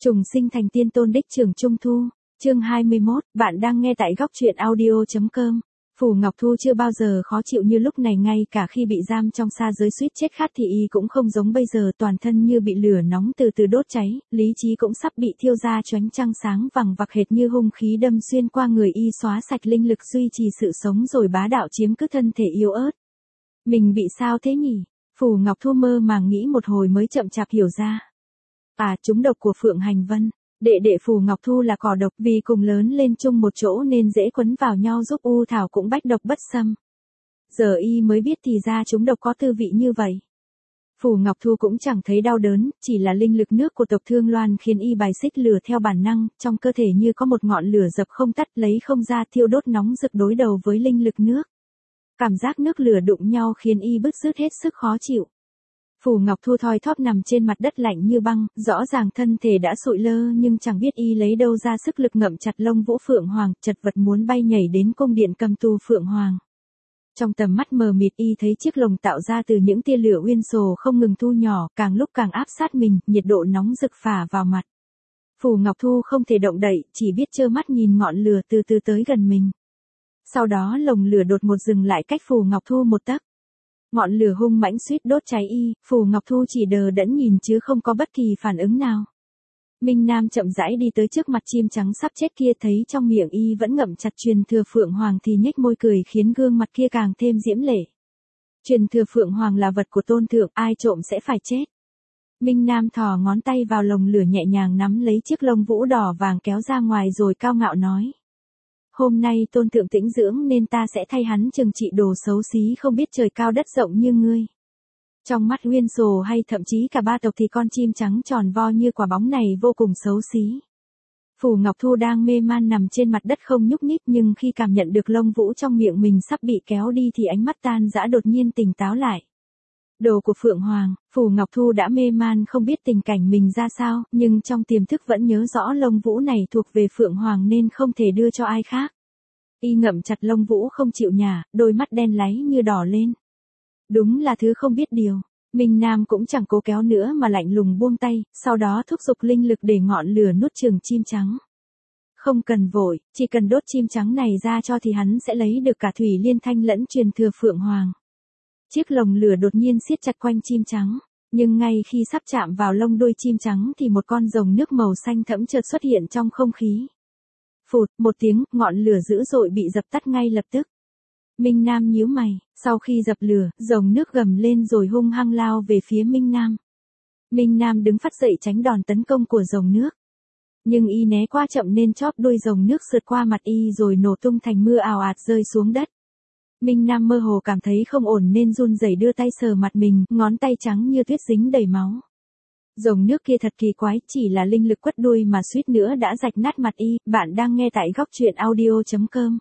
Trùng sinh thành tiên tôn đích trường Trung Thu, chương 21, bạn đang nghe tại góc truyện audio.com. Phù Ngọc Thu chưa bao giờ khó chịu như lúc này, ngay cả khi bị giam trong sa giới suýt chết khát thì y cũng không giống bây giờ, toàn thân như bị lửa nóng từ từ đốt cháy, lý trí cũng sắp bị thiêu ra chónh trăng sáng vằng vặc hệt như hung khí đâm xuyên qua người y, xóa sạch linh lực duy trì sự sống rồi bá đạo chiếm cứ thân thể yếu ớt. Mình bị sao thế nhỉ? Phù Ngọc Thu mơ màng nghĩ một hồi mới chậm chạp hiểu ra. À, trúng độc của Phượng Hành Vân. Đệ đệ Phù Ngọc Thu là cỏ độc, vì cùng lớn lên chung một chỗ nên dễ quấn vào nhau, giúp U Thảo cũng bách độc bất xâm. Giờ y mới biết thì ra trúng độc có tư vị như vậy. Phù Ngọc Thu cũng chẳng thấy đau đớn, chỉ là linh lực nước của tộc Thương Loan khiến y bài xích lửa theo bản năng, trong cơ thể như có một ngọn lửa dập không tắt, lấy không ra, thiêu đốt nóng rực đối đầu với linh lực nước. Cảm giác nước lửa đụng nhau khiến y bứt rứt hết sức khó chịu. Phù Ngọc Thu thoi thóp nằm trên mặt đất lạnh như băng, rõ ràng thân thể đã sụi lơ nhưng chẳng biết y lấy đâu ra sức lực ngậm chặt lông vũ Phượng Hoàng, chật vật muốn bay nhảy đến cung điện cầm tù Phượng Hoàng. Trong tầm mắt mờ mịt y thấy chiếc lồng tạo ra từ những tia lửa uyên sồ không ngừng thu nhỏ, càng lúc càng áp sát mình, nhiệt độ nóng rực phả vào mặt. Phù Ngọc Thu không thể động đậy, chỉ biết trơ mắt nhìn ngọn lửa từ từ tới gần mình. Sau đó lồng lửa đột ngột dừng lại cách Phù Ngọc Thu một tấc. Ngọn lửa hung mãnh suýt đốt cháy y, Phù Ngọc Thu chỉ đờ đẫn nhìn chứ không có bất kỳ phản ứng nào. Minh Nam chậm rãi đi tới trước mặt chim trắng sắp chết kia, thấy trong miệng y vẫn ngậm chặt truyền thừa Phượng Hoàng thì nhếch môi cười khiến gương mặt kia càng thêm diễm lệ. Truyền thừa Phượng Hoàng là vật của tôn thượng, ai trộm sẽ phải chết. Minh Nam thò ngón tay vào lồng lửa nhẹ nhàng nắm lấy chiếc lông vũ đỏ vàng kéo ra ngoài rồi cao ngạo nói. Hôm nay tôn thượng tĩnh dưỡng nên ta sẽ thay hắn trừng trị đồ xấu xí không biết trời cao đất rộng như ngươi. Trong mắt Uyên Sồ hay thậm chí cả ba tộc thì con chim trắng tròn vo như quả bóng này vô cùng xấu xí. Phù Ngọc Thu đang mê man nằm trên mặt đất không nhúc nhích, nhưng khi cảm nhận được lông vũ trong miệng mình sắp bị kéo đi thì ánh mắt tan dã đột nhiên tỉnh táo lại. Đồ của Phượng Hoàng, Phù Ngọc Thu đã mê man không biết tình cảnh mình ra sao, nhưng trong tiềm thức vẫn nhớ rõ lông vũ này thuộc về Phượng Hoàng nên không thể đưa cho ai khác. Y ngậm chặt lông vũ không chịu nhả, đôi mắt đen láy như đỏ lên. Đúng là thứ không biết điều. Minh Nam cũng chẳng cố kéo nữa mà lạnh lùng buông tay, sau đó thúc giục linh lực để ngọn lửa nuốt chửng chim trắng. Không cần vội, chỉ cần đốt chim trắng này ra cho thì hắn sẽ lấy được cả Thủy Liên Thanh lẫn truyền thừa Phượng Hoàng. Chiếc lồng lửa đột nhiên siết chặt quanh chim trắng, nhưng ngay khi sắp chạm vào lông đuôi chim trắng thì một con rồng nước màu xanh thẫm chợt xuất hiện trong không khí. Phụt, một tiếng, ngọn lửa dữ dội bị dập tắt ngay lập tức. Minh Nam nhíu mày, sau khi dập lửa, rồng nước gầm lên rồi hung hăng lao về phía Minh Nam. Minh Nam đứng phắt dậy tránh đòn tấn công của rồng nước. Nhưng y né quá chậm nên chóp đuôi rồng nước sượt qua mặt y rồi nổ tung thành mưa ào ạt rơi xuống đất. Minh Nam mơ hồ cảm thấy không ổn nên run rẩy đưa tay sờ mặt mình, ngón tay trắng như tuyết dính đầy máu. Rồng nước kia thật kỳ quái, chỉ là linh lực quất đuôi mà suýt nữa đã rạch nát mặt y. Bạn đang nghe tại góc truyện audio.com.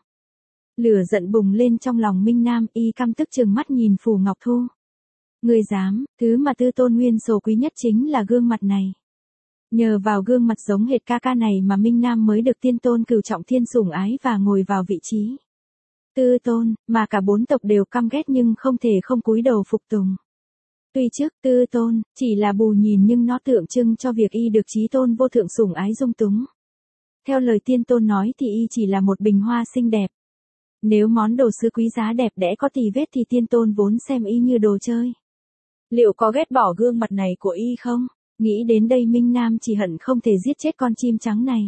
Lửa giận bùng lên trong lòng Minh Nam, y căm tức trừng mắt nhìn Phù Ngọc Thu. Ngươi dám, thứ mà tư tôn Nguyên Sồ quý nhất chính là gương mặt này. Nhờ vào gương mặt giống hệt ca ca này mà Minh Nam mới được tiên tôn cửu trọng thiên sủng ái và ngồi vào vị trí tư tôn, mà cả bốn tộc đều căm ghét nhưng không thể không cúi đầu phục tùng. Tuy trước tư tôn chỉ là bù nhìn nhưng nó tượng trưng cho việc y được chí tôn vô thượng sủng ái dung túng. Theo lời tiên tôn nói thì y chỉ là một bình hoa xinh đẹp. Nếu món đồ sứ quý giá đẹp đẽ có tì vết thì tiên tôn vốn xem y như đồ chơi. Liệu có ghét bỏ gương mặt này của y không? Nghĩ đến đây Minh Nam chỉ hận không thể giết chết con chim trắng này.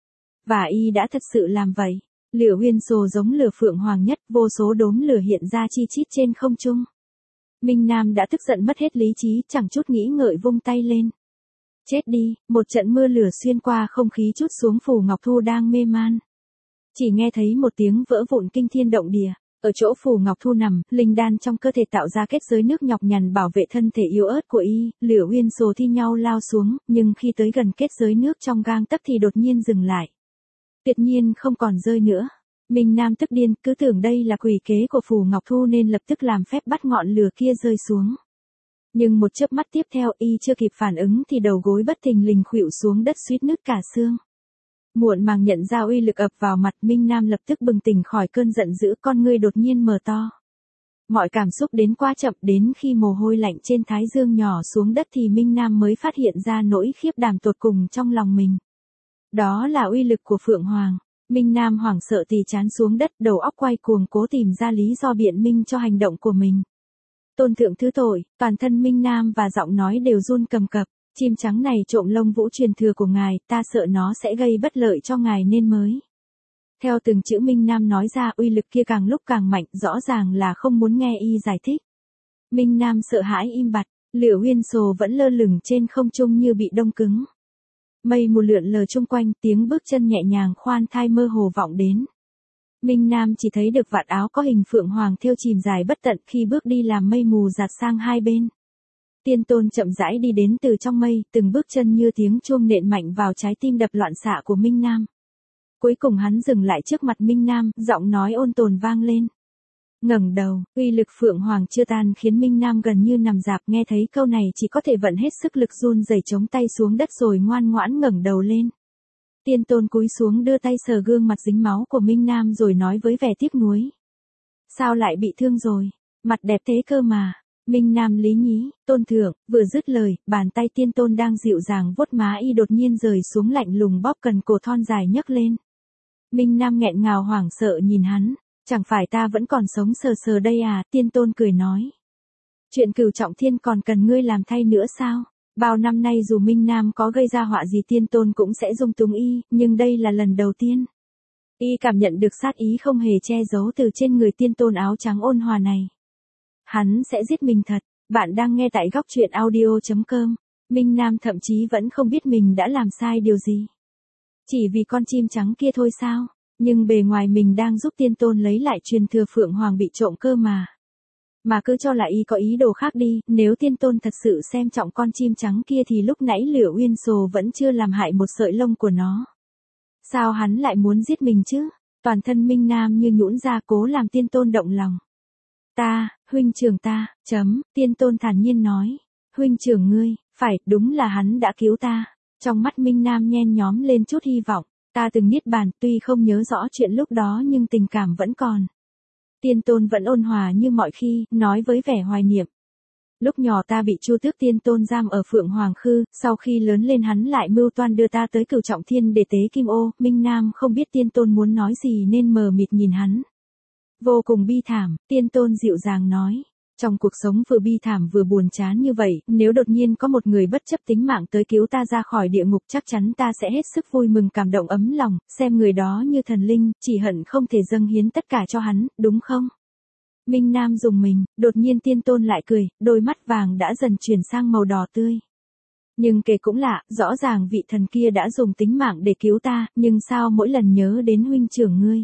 Và y đã thật sự làm vậy. Lửa Uyên Sồ giống lửa Phượng Hoàng nhất, vô số đốm lửa hiện ra chi chít trên không trung. Minh Nam đã tức giận mất hết lý trí, chẳng chút nghĩ ngợi vung tay lên. Chết đi, một trận mưa lửa xuyên qua không khí trút xuống Phù Ngọc Thu đang mê man. Chỉ nghe thấy một tiếng vỡ vụn kinh thiên động địa. Ở chỗ Phù Ngọc Thu nằm, linh đan trong cơ thể tạo ra kết giới nước nhọc nhằn bảo vệ thân thể yếu ớt của y, lửa Uyên Sồ thi nhau lao xuống, nhưng khi tới gần kết giới nước trong gang tấc thì đột nhiên dừng lại. Tuyệt nhiên không còn rơi nữa. Minh Nam tức điên, cứ tưởng đây là quỷ kế của Phù Ngọc Thu nên lập tức làm phép bắt ngọn lửa kia rơi xuống. Nhưng một chớp mắt tiếp theo y chưa kịp phản ứng thì đầu gối bất thình lình khuỵu xuống đất suýt nứt cả xương. Muộn màng nhận ra uy lực ập vào mặt, Minh Nam lập tức bừng tỉnh khỏi cơn giận dữ, con ngươi đột nhiên mở to. Mọi cảm xúc đến quá chậm, đến khi mồ hôi lạnh trên thái dương nhỏ xuống đất thì Minh Nam mới phát hiện ra nỗi khiếp đảm tột cùng trong lòng mình. Đó là uy lực của Phượng Hoàng. Minh Nam hoảng sợ tì chán xuống đất, đầu óc quay cuồng cố tìm ra lý do biện minh cho hành động của mình. Tôn thượng thứ tội, toàn thân Minh Nam và giọng nói đều run cầm cập. Chim trắng này trộm lông vũ truyền thừa của ngài, ta sợ nó sẽ gây bất lợi cho ngài nên mới. Theo từng chữ Minh Nam nói ra, uy lực kia càng lúc càng mạnh, rõ ràng là không muốn nghe y giải thích. Minh Nam sợ hãi im bặt, Liễu Uyên Sồ vẫn lơ lửng trên không trung như bị đông cứng. Mây mù lượn lờ chung quanh, tiếng bước chân nhẹ nhàng khoan thai mơ hồ vọng đến. Minh Nam chỉ thấy được vạt áo có hình Phượng Hoàng thêu chìm dài bất tận, khi bước đi làm mây mù dạt sang hai bên. Tiên Tôn chậm rãi đi đến từ trong mây, từng bước chân như tiếng chuông nện mạnh vào trái tim đập loạn xạ của Minh Nam. Cuối cùng hắn dừng lại trước mặt Minh Nam, giọng nói ôn tồn vang lên. Ngẩng đầu, uy lực Phượng Hoàng chưa tan khiến Minh Nam gần như nằm rạp, nghe thấy câu này chỉ có thể vận hết sức lực run rẩy chống tay xuống đất rồi ngoan ngoãn ngẩng đầu lên. Tiên Tôn cúi xuống đưa tay sờ gương mặt dính máu của Minh Nam rồi nói với vẻ tiếc nuối. Sao lại bị thương rồi? Mặt đẹp thế cơ mà. Minh Nam lý nhí, Tôn thượng, vừa dứt lời, bàn tay Tiên Tôn đang dịu dàng vuốt má y đột nhiên rời xuống lạnh lùng bóp cần cổ thon dài nhấc lên. Minh Nam nghẹn ngào hoảng sợ nhìn hắn, chẳng phải ta vẫn còn sống sờ sờ đây à, Tiên Tôn cười nói. Chuyện Cửu Trọng Thiên còn cần ngươi làm thay nữa sao? Bao năm nay dù Minh Nam có gây ra họa gì Tiên Tôn cũng sẽ dung túng y, nhưng đây là lần đầu tiên. Y cảm nhận được sát ý không hề che giấu từ trên người Tiên Tôn áo trắng ôn hòa này. Hắn sẽ giết mình thật. Bạn đang nghe tại góc truyện audio.com. Minh Nam thậm chí vẫn không biết mình đã làm sai điều gì. Chỉ vì con chim trắng kia thôi sao? Nhưng bề ngoài mình đang giúp Tiên Tôn lấy lại truyền thừa Phượng Hoàng bị trộm cơ mà. Mà cứ cho là y có ý đồ khác đi, nếu Tiên Tôn thật sự xem trọng con chim trắng kia thì lúc nãy Liễu Uyên Sồ vẫn chưa làm hại một sợi lông của nó. Sao hắn lại muốn giết mình chứ? Toàn thân Minh Nam như nhũn ra cố làm Tiên Tôn động lòng. Ta, huynh trưởng ta, Tiên Tôn thản nhiên nói. Huynh trưởng ngươi, phải, đúng là hắn đã cứu ta. Trong mắt Minh Nam nhen nhóm lên chút hy vọng. Ta từng niết bàn, tuy không nhớ rõ chuyện lúc đó nhưng tình cảm vẫn còn. Tiên Tôn vẫn ôn hòa như mọi khi, nói với vẻ hoài niệm. Lúc nhỏ ta bị Chu Tước Tiên Tôn giam ở Phượng Hoàng Khư, sau khi lớn lên hắn lại mưu toan đưa ta tới Cửu Trọng Thiên để tế kim ô. Minh Nam không biết Tiên Tôn muốn nói gì nên mờ mịt nhìn hắn. Vô cùng bi thảm, Tiên Tôn dịu dàng nói. Trong cuộc sống vừa bi thảm vừa buồn chán như vậy, nếu đột nhiên có một người bất chấp tính mạng tới cứu ta ra khỏi địa ngục chắc chắn ta sẽ hết sức vui mừng cảm động ấm lòng, xem người đó như thần linh, chỉ hận không thể dâng hiến tất cả cho hắn, đúng không? Minh Nam rùng mình, đột nhiên Tiên Tôn lại cười, đôi mắt vàng đã dần chuyển sang màu đỏ tươi. Nhưng kể cũng lạ, rõ ràng vị thần kia đã dùng tính mạng để cứu ta, nhưng sao mỗi lần nhớ đến huynh trưởng ngươi?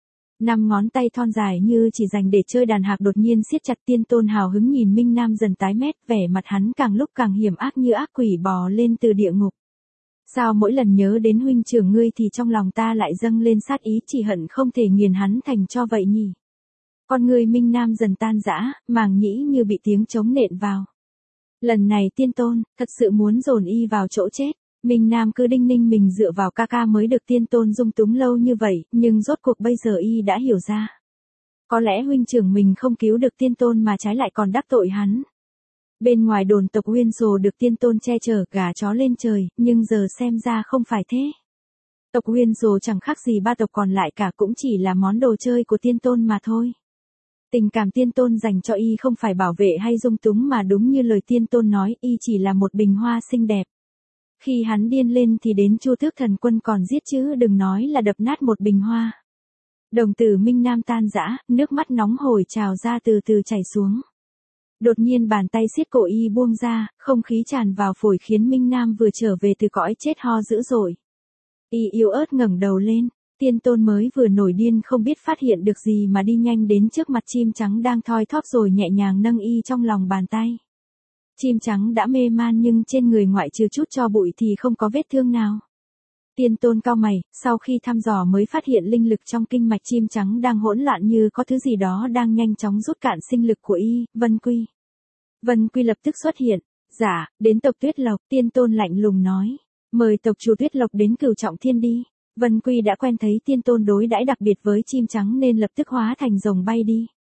5 ngón tay thon dài như chỉ dành để chơi đàn hạc đột nhiên siết chặt. Tiên Tôn hào hứng nhìn Minh Nam dần tái mét, vẻ mặt hắn càng lúc càng hiểm ác như ác quỷ bò lên từ địa ngục. Sao mỗi lần nhớ đến huynh trưởng ngươi thì trong lòng ta lại dâng lên sát ý, chỉ hận không thể nghiền hắn thành cho vậy nhỉ? Con người Minh Nam dần tan rã, màng nhĩ như bị tiếng trống nện vào. Lần này Tiên Tôn thật sự muốn dồn y vào chỗ chết. Minh Nam cứ đinh ninh mình dựa vào ca ca mới được Tiên Tôn dung túng lâu như vậy, nhưng rốt cuộc bây giờ y đã hiểu ra. Có lẽ huynh trưởng mình không cứu được Tiên Tôn mà trái lại còn đắc tội hắn. Bên ngoài đồn tộc Uyên Sồ được Tiên Tôn che chở, gà chó lên trời, nhưng giờ xem ra không phải thế. Tộc Uyên Sồ chẳng khác gì ba tộc còn lại cả, cũng chỉ là món đồ chơi của Tiên Tôn mà thôi. Tình cảm Tiên Tôn dành cho y không phải bảo vệ hay dung túng mà đúng như lời Tiên Tôn nói, y chỉ là một bình hoa xinh đẹp. Khi hắn điên lên thì đến Chu Tước Thần Quân còn giết chứ đừng nói là đập nát một bình hoa. Đồng tử Minh Nam tan rã, nước mắt nóng hổi trào ra từ từ chảy xuống. Đột nhiên bàn tay siết cổ y buông ra, không khí tràn vào phổi khiến Minh Nam vừa trở về từ cõi chết ho dữ dội. Y yếu ớt ngẩng đầu lên, Tiên Tôn mới vừa nổi điên không biết phát hiện được gì mà đi nhanh đến trước mặt chim trắng đang thoi thóp rồi nhẹ nhàng nâng y trong lòng bàn tay. Chim trắng đã mê man nhưng trên người ngoại trừ chút tro bụi thì không có vết thương nào. Tiên Tôn cau mày, sau khi thăm dò mới phát hiện linh lực trong kinh mạch chim trắng đang hỗn loạn, như có thứ gì đó đang nhanh chóng rút cạn sinh lực của y. Vân Quy. Vân Quy lập tức xuất hiện. Dạ, đến tộc Tuyết Lộc. Tiên Tôn lạnh lùng nói. Mời tộc chủ Tuyết Lộc đến Cửu Trọng Thiên đi. Vân Quy đã quen thấy Tiên Tôn đối đãi đặc biệt với chim trắng nên lập tức hóa thành rồng bay đi.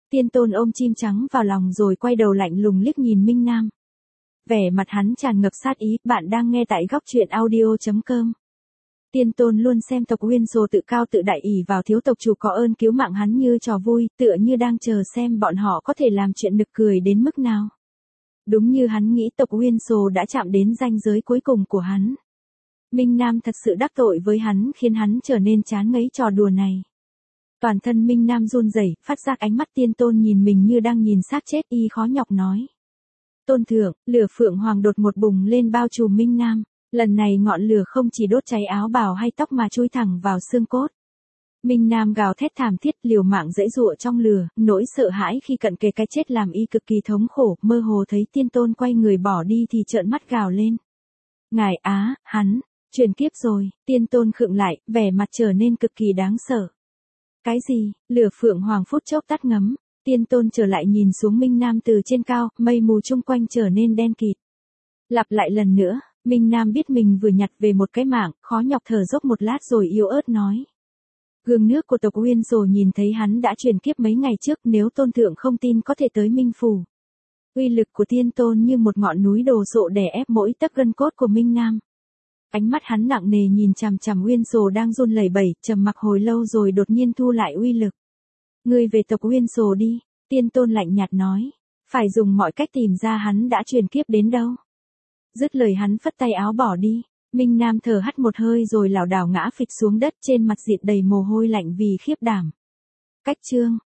Tiên Tôn ôm chim trắng vào lòng rồi quay đầu lạnh lùng liếc nhìn Minh Nam. Vẻ mặt hắn tràn ngập sát ý, bạn đang nghe tại góc truyện audio.com. Tiên Tôn luôn xem tộc Nguyên Sồ tự cao tự đại ỷ vào thiếu tộc chủ có ơn cứu mạng hắn như trò vui, tựa như đang chờ xem bọn họ có thể làm chuyện nực cười đến mức nào. Đúng như hắn nghĩ, tộc Nguyên Sồ đã chạm đến ranh giới cuối cùng của hắn. Minh Nam thật sự đắc tội với hắn khiến hắn trở nên chán ngấy trò đùa này. Toàn thân Minh Nam run rẩy, phát giác ánh mắt Tiên Tôn nhìn mình như đang nhìn xác chết, y khó nhọc nói. Tôn thượng, lửa Phượng Hoàng đột một bùng lên bao trùm Minh Nam. Lần này ngọn lửa không chỉ đốt cháy áo bào hay tóc mà chui thẳng vào xương cốt. Minh Nam gào thét thảm thiết, liều mạng giãy giụa trong lửa, nỗi sợ hãi khi cận kề cái chết làm y cực kỳ thống khổ, mơ hồ thấy Tiên Tôn quay người bỏ đi thì trợn mắt gào lên. Ngài á, hắn, chuyển kiếp rồi. Tiên Tôn khựng lại, vẻ mặt trở nên cực kỳ đáng sợ. Cái gì? Lửa Phượng Hoàng phút chốc tắt ngấm. Tiên Tôn trở lại nhìn xuống Minh Nam từ trên cao, mây mù chung quanh trở nên đen kịt. Lặp lại lần nữa, Minh Nam biết mình vừa nhặt về một cái mạng, khó nhọc thở dốc một lát rồi yếu ớt nói. Gương nước của tộc Nguyên Sồ nhìn thấy hắn đã chuyển kiếp mấy ngày trước, nếu Tôn thượng không tin có thể tới Minh Phủ. Uy lực của Tiên Tôn như một ngọn núi đồ sộ đè ép mỗi tấc gân cốt của Minh Nam. Ánh mắt hắn nặng nề nhìn chằm chằm Nguyên Sồ đang run lẩy bẩy, trầm mặc hồi lâu rồi đột nhiên thu lại uy lực. Ngươi về tộc Nguyên Sồ đi, Tiên Tôn lạnh nhạt nói. Phải dùng mọi cách tìm ra hắn đã chuyển kiếp đến đâu. Dứt lời hắn phất tay áo bỏ đi. Minh Nam thở hắt một hơi rồi lảo đảo ngã phịch xuống đất, trên mặt dịn đầy mồ hôi lạnh vì khiếp đảm. Cách chương